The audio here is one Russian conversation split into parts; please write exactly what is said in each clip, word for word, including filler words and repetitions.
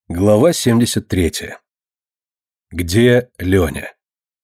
Глава семьдесят третья. Где Леня?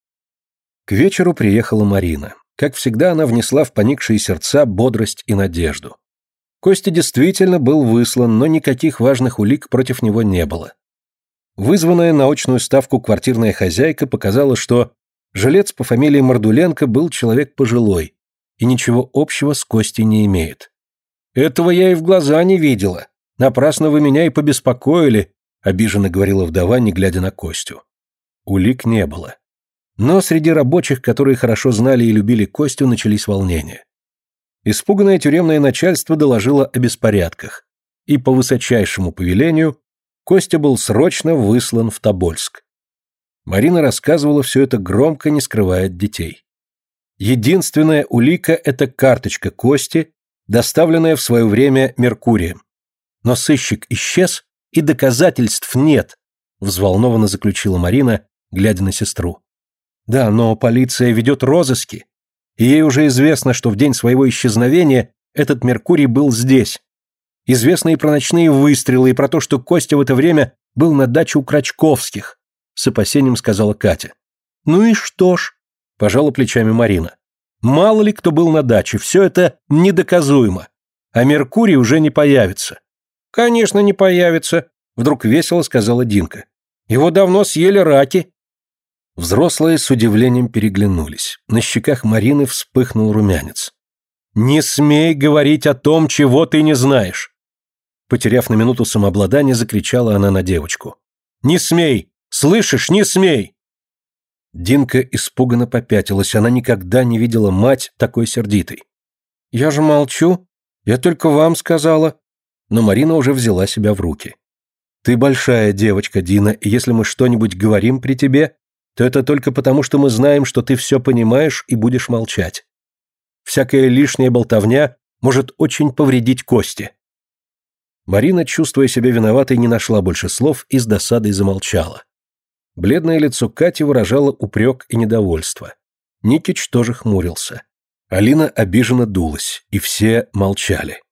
К вечеру приехала Марина. Как всегда, она внесла в поникшие сердца бодрость и надежду. Костя действительно был выслан, но никаких важных улик против него не было. Вызванная на очную ставку квартирная хозяйка показала, что жилец по фамилии Мордуленко был человек пожилой и ничего общего с Костей не имеет. «Этого я и в глаза не видела. Напрасно вы меня и побеспокоили», — обиженно говорила вдова, не глядя на Костю. Улик не было. Но среди рабочих, которые хорошо знали и любили Костю, начались волнения. Испуганное тюремное начальство доложило о беспорядках, и по высочайшему повелению Костя был срочно выслан в Тобольск. Марина рассказывала все это громко, не скрывая от детей. Единственная улика — это карточка Кости, доставленная в свое время Меркурием. Но сыщик исчез, и доказательств нет, взволнованно заключила Марина, глядя на сестру. Да, но полиция ведет розыски, и ей уже известно, что в день своего исчезновения этот Меркурий был здесь. Известно и про ночные выстрелы, и про то, что Костя в это время был на даче у Крачковских, с опасением сказала Катя. Ну и что ж, пожала плечами Марина. Мало ли кто был на даче, все это недоказуемо, а Меркурий уже не появится. «Конечно, не появится», — вдруг весело сказала Динка. «Его давно съели раки». Взрослые с удивлением переглянулись. На щеках Марины вспыхнул румянец. «Не смей говорить о том, чего ты не знаешь!» Потеряв на минуту самообладание, закричала она на девочку. «Не смей! Слышишь, не смей!» Динка испуганно попятилась, она никогда не видела мать такой сердитой. «Я же молчу, я только вам сказала». Но Марина уже взяла себя в руки. «Ты большая девочка, Дина, и если мы что-нибудь говорим при тебе, то это только потому, что мы знаем, что ты все понимаешь и будешь молчать. Всякая лишняя болтовня может очень повредить Косте». Марина, чувствуя себя виноватой, не нашла больше слов и с досадой замолчала. Бледное лицо Кати выражало упрек и недовольство. Никич тоже хмурился. Алина обиженно дулась, и все молчали.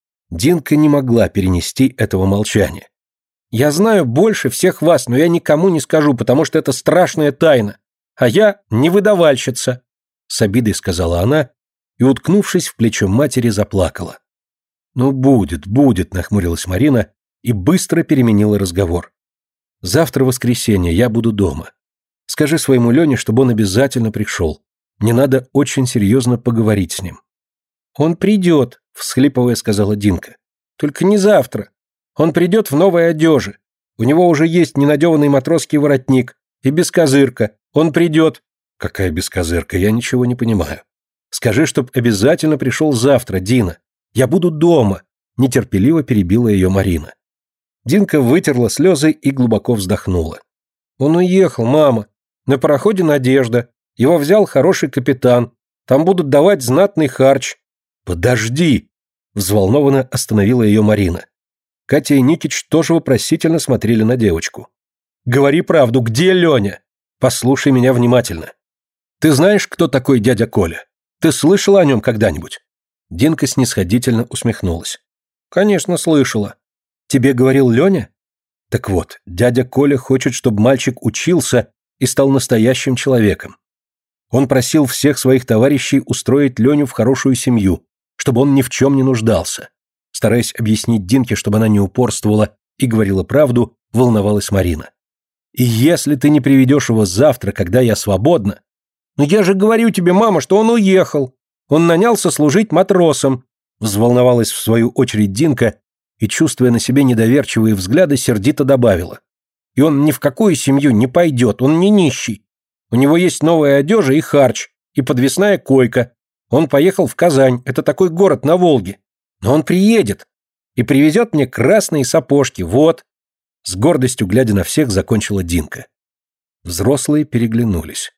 Динка не могла перенести этого молчания. «Я знаю больше всех вас, но я никому не скажу, потому что это страшная тайна. А я не выдавальщица», — с обидой сказала она и, уткнувшись в плечо матери, заплакала. «Ну, будет, будет», — нахмурилась Марина и быстро переменила разговор. «Завтра воскресенье, я буду дома. Скажи своему Лене, чтобы он обязательно пришел. Мне надо очень серьезно поговорить с ним». «Он придет», — всхлипывая сказала Динка. «Только не завтра. Он придет в новой одежде. У него уже есть ненадеванный матросский воротник и бескозырка. Он придет». «Какая бескозырка? Я ничего не понимаю. Скажи, чтоб обязательно пришел завтра, Дина. Я буду дома», — нетерпеливо перебила ее Марина. Динка вытерла слезы и глубоко вздохнула. «Он уехал, мама. На пароходе «Надежда». Его взял хороший капитан. Там будут давать знатный харч». «Подожди!» — взволнованно остановила ее Марина. Катя и Никич тоже вопросительно смотрели на девочку. «Говори правду, где Леня? Послушай меня внимательно. Ты знаешь, кто такой дядя Коля? Ты слышала о нем когда-нибудь?» Динка снисходительно усмехнулась. «Конечно, слышала. Тебе говорил Леня? Так вот, дядя Коля хочет, чтобы мальчик учился и стал настоящим человеком. Он просил всех своих товарищей устроить Леню в хорошую семью, чтобы он ни в чем не нуждался». Стараясь объяснить Динке, чтобы она не упорствовала и говорила правду, волновалась Марина. «И если ты не приведешь его завтра, когда я свободна...» «Но я же говорю тебе, мама, что он уехал. Он нанялся служить матросом», взволновалась в свою очередь Динка и, чувствуя на себе недоверчивые взгляды, сердито добавила. «И он ни в какую семью не пойдет, он не нищий. У него есть новая одежда и харч, и подвесная койка. Он поехал в Казань, это такой город на Волге. Но он приедет и привезет мне красные сапожки, вот». С гордостью, глядя на всех, закончила Динка. Взрослые переглянулись.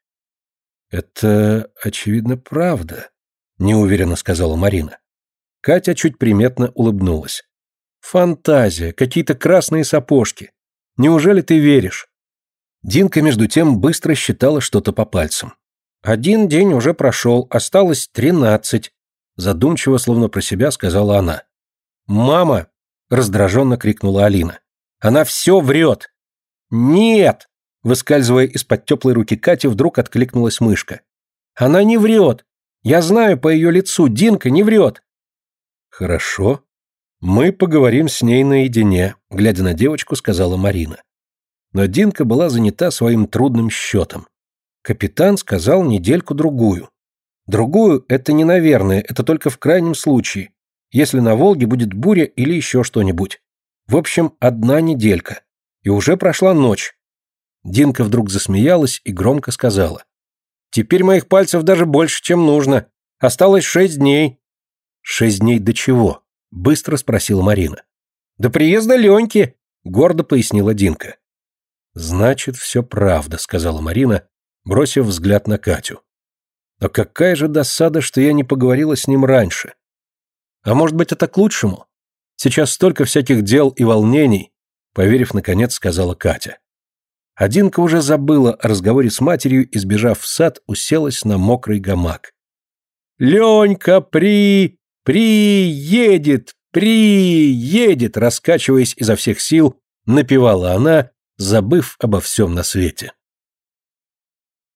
«Это, очевидно, правда», — неуверенно сказала Марина. Катя чуть приметно улыбнулась. «Фантазия, какие-то красные сапожки. Неужели ты веришь?» Динка, между тем, быстро считала что-то по пальцам. «Один день уже прошел, осталось тринадцать», задумчиво, словно про себя, сказала она. «Мама!» — раздраженно крикнула Алина. Она все врет. Нет! Выскальзывая из-под теплой руки Кати, вдруг откликнулась мышка. Она не врет. Я знаю по ее лицу, Динка не врет. Хорошо. Мы поговорим с ней наедине, глядя на девочку, сказала Марина. Но Динка была занята своим трудным счетом. Капитан сказал недельку-другую. Другую – это не наверное, это только в крайнем случае, если на Волге будет буря или еще что-нибудь. В общем, одна неделька. И уже прошла ночь. Динка вдруг засмеялась и громко сказала. Теперь моих пальцев даже больше, чем нужно. Осталось шесть дней. Шесть дней до чего? Быстро спросила Марина. До приезда Леньки, гордо пояснила Динка. Значит, все правда, сказала Марина, бросив взгляд на Катю. Но какая же досада, что я не поговорила с ним раньше. А может быть, это к лучшему? Сейчас столько всяких дел и волнений, поверив, наконец, сказала Катя. А Динка уже забыла о разговоре с матерью и, сбежав в сад, уселась на мокрый гамак. «Ленька при... приедет! Приедет!» раскачиваясь изо всех сил, напевала она, забыв обо всем на свете.